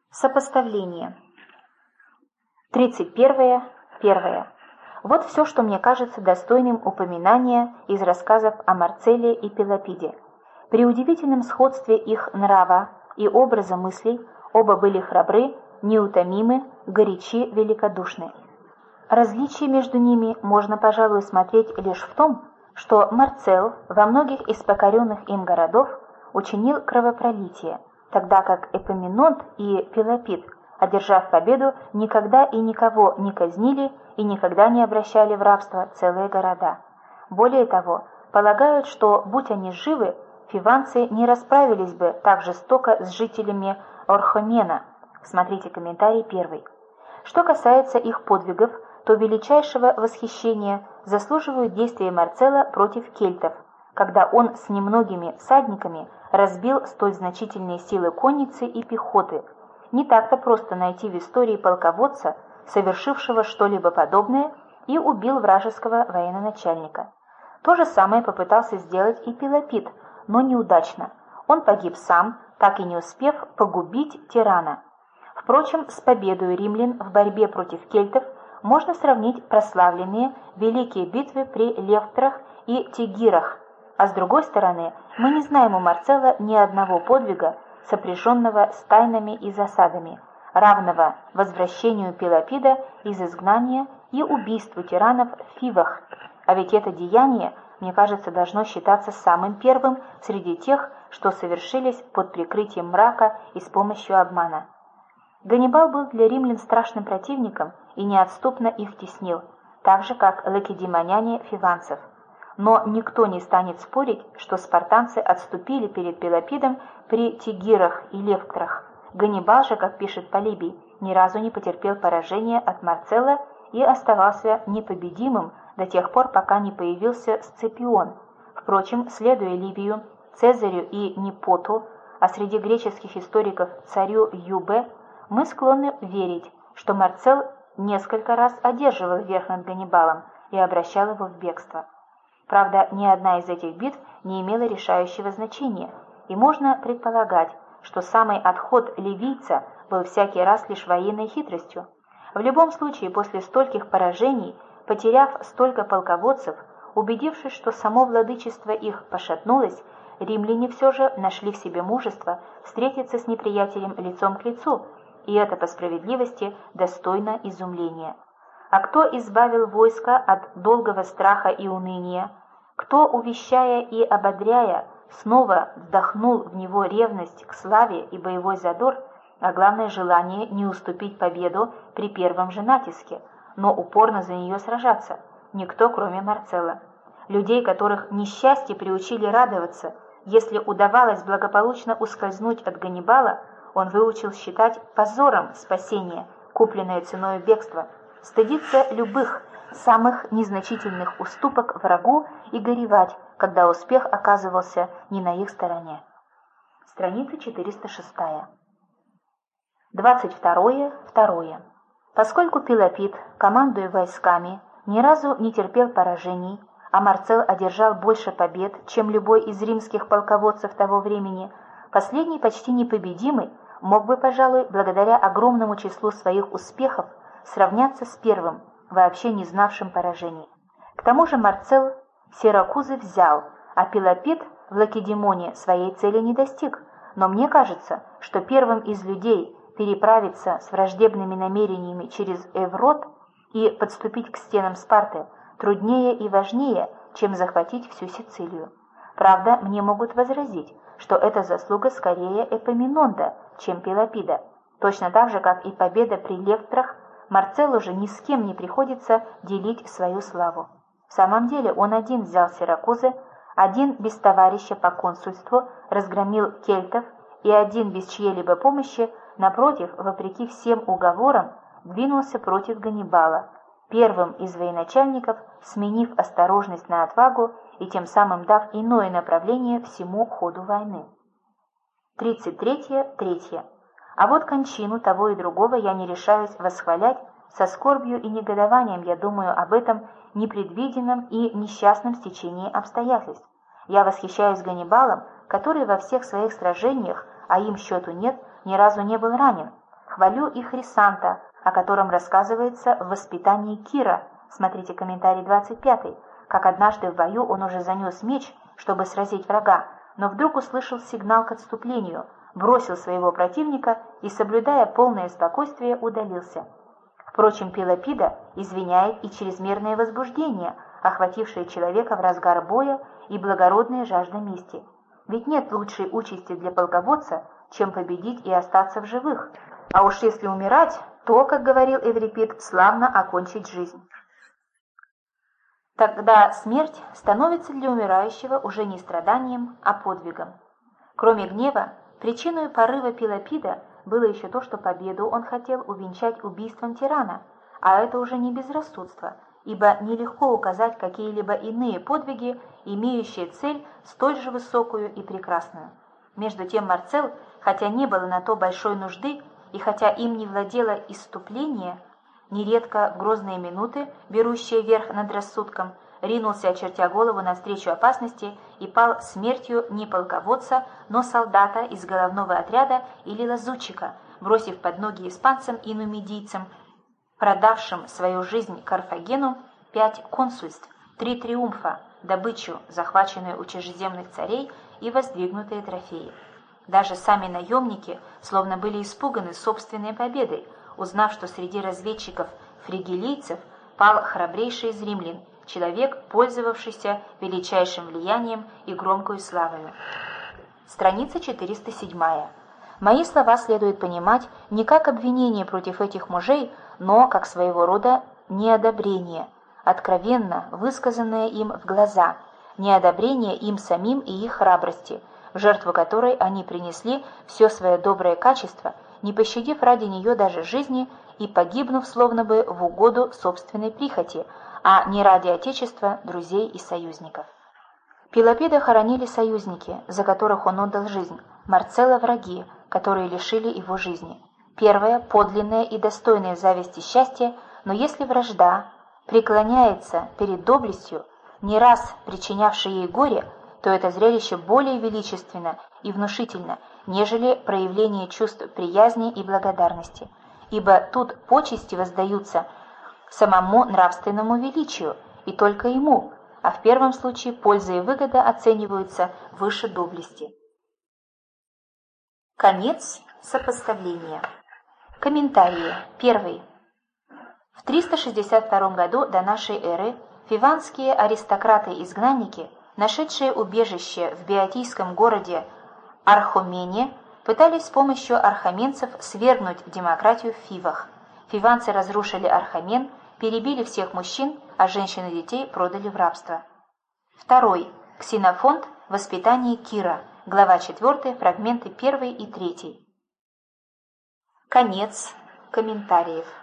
Сопоставление. 31. Первое. Вот все, что мне кажется достойным упоминания из рассказов о Марцелле и Пелопиде. При удивительном сходстве их нрава и образа мыслей оба были храбры, неутомимы, горячи, великодушны. Различие между ними можно, пожалуй, смотреть лишь в том, что Марцелл во многих из покоренных им городов учинил кровопролитие, тогда как Эпоминонт и Пелопид, одержав победу, никогда и никого не казнили и никогда не обращали в рабство целые города. Более того, полагают, что, будь они живы, фиванцы не расправились бы так жестоко с жителями Орхомена. Смотрите комментарий 1. Что касается их подвигов, то величайшего восхищения заслуживают действия Марцелла против кельтов, когда он с немногими всадниками разбил столь значительные силы конницы и пехоты. Не так-то просто найти в истории полководца, совершившего что-либо подобное, и убил вражеского военачальника. То же самое попытался сделать и Пелопид, но неудачно. Он погиб сам, так и не успев погубить тирана. Впрочем, с победой римлян в борьбе против кельтов можно сравнить прославленные великие битвы при Левтрах и Тегирах, а с другой стороны, мы не знаем у Марцелла ни одного подвига, сопряженного с тайнами и засадами, равного возвращению Пелопида из изгнания и убийству тиранов в Фивах, а ведь это деяние, мне кажется, должно считаться самым первым среди тех, что совершились под прикрытием мрака и с помощью обмана. Ганнибал был для римлян страшным противником и неотступно их теснил, так же, как лакедемоняне фиванцев. Но никто не станет спорить, что спартанцы отступили перед Пелопидом при Тегирах и Левтрах. Ганнибал же, как пишет Полибий, ни разу не потерпел поражения от Марцелла и оставался непобедимым до тех пор, пока не появился Сципион. Впрочем, следуя Ливию, Цезарю и Непоту, а среди греческих историков царю Юбе, мы склонны верить, что Марцелл несколько раз одерживал верх над Ганнибалом и обращал его в бегство. Правда, ни одна из этих битв не имела решающего значения, и можно предполагать, что самый отход ливийца был всякий раз лишь военной хитростью. В любом случае, после стольких поражений, потеряв столько полководцев, убедившись, что само владычество их пошатнулось, римляне все же нашли в себе мужество встретиться с неприятелем лицом к лицу, и это по справедливости достойно изумления. А кто избавил войско от долгого страха и уныния? Кто, увещая и ободряя, снова вдохнул в него ревность к славе и боевой задор, а главное желание не уступить победу при первом же натиске, но упорно за нее сражаться? Никто, кроме Марцелла. Людей, которых несчастье приучили радоваться, если удавалось благополучно ускользнуть от Ганнибала, он выучил считать позором спасение, купленное ценой бегства, стыдиться любых, самых незначительных уступок врагу и горевать, когда успех оказывался не на их стороне. Страница 406. 22. Второе. Поскольку Пелопид, командуя войсками, ни разу не терпел поражений, а Марцелл одержал больше побед, чем любой из римских полководцев того времени, последний почти непобедимый мог бы, пожалуй, благодаря огромному числу своих успехов сравняться с первым, вообще не знавшим поражений. К тому же Марцелл Сиракузы взял, а Пелопид в Лакедемоне своей цели не достиг, но мне кажется, что первым из людей переправиться с враждебными намерениями через Эврот и подступить к стенам Спарты труднее и важнее, чем захватить всю Сицилию. Правда, мне могут возразить, что это заслуга скорее Эпоминонда, чем Пелопида, точно так же, как и победа при Левтрах. Марцеллу же ни с кем не приходится делить свою славу. В самом деле он один взял Сиракузы, один без товарища по консульству разгромил кельтов и один без чьей-либо помощи, напротив, вопреки всем уговорам, двинулся против Ганнибала, первым из военачальников, сменив осторожность на отвагу и тем самым дав иное направление всему ходу войны. 33. Третье. А вот кончину того и другого я не решаюсь восхвалять, со скорбью и негодованием я думаю об этом непредвиденном и несчастном стечении обстоятельств. Я восхищаюсь Ганнибалом, который во всех своих сражениях, а им счету нет, ни разу не был ранен. Хвалю и Хрисанта, о котором рассказывается в «Воспитании Кира», смотрите комментарий 25, как однажды в бою он уже занес меч, чтобы сразить врага, но вдруг услышал сигнал к отступлению, бросил своего противника и, соблюдая полное спокойствие, удалился. Впрочем, Пелопида извиняет и чрезмерное возбуждение, охватившее человека в разгар боя, и благородная жажда мести. Ведь нет лучшей участи для полководца, чем победить и остаться в живых. А уж если умирать, то, как говорил Эврипид, славно окончить жизнь. Тогда смерть становится для умирающего уже не страданием, а подвигом. Кроме гнева, причиной порыва Пелопида было еще то, что победу он хотел увенчать убийством тирана, а это уже не безрассудство, ибо нелегко указать какие-либо иные подвиги, имеющие цель столь же высокую и прекрасную. Между тем Марцел, хотя не было на то большой нужды, и хотя им не владело исступление, нередко в грозные минуты, берущие верх над рассудком, ринулся, очертя голову, навстречу опасности и пал смертью не полководца, но солдата из головного отряда или лазутчика, бросив под ноги испанцам и нумидийцам, продавшим свою жизнь Карфагену, 5 консульств, 3 триумфа, добычу, захваченную у чужеземных царей, и воздвигнутые трофеи. Даже сами наемники словно были испуганы собственной победой, узнав, что среди разведчиков фригилийцев пал храбрейший из римлян, человек, пользовавшийся величайшим влиянием и громкою славою. Страница 407. Мои слова следует понимать не как обвинение против этих мужей, но как своего рода неодобрение, откровенно высказанное им в глаза, неодобрение им самим и их храбрости, в жертву которой они принесли все свое доброе качество, не пощадив ради нее даже жизни и погибнув словно бы в угоду собственной прихоти, а не ради отечества, друзей и союзников. Пелопида хоронили союзники, за которых он отдал жизнь, Марцелла враги, которые лишили его жизни. Первое, подлинное и достойное зависти счастья, но если вражда преклоняется перед доблестью, не раз причинявшей ей горе, то это зрелище более величественно и внушительно, нежели проявление чувств приязни и благодарности, ибо тут почести воздаются самому нравственному величию, и только ему, а в первом случае польза и выгода оцениваются выше доблести. Конец сопоставления. Комментарии. 1. В 362 году до нашей эры фиванские аристократы-изгнанники, нашедшие убежище в биотийском городе Архомене, пытались с помощью архаменцев свергнуть демократию в Фивах. Фиванцы разрушили Архамен, перебили всех мужчин, а женщин и детей продали в рабство. 2. Ксенофонт. Воспитание Кира. Глава 4, фрагменты 1 и 3. Конец комментариев.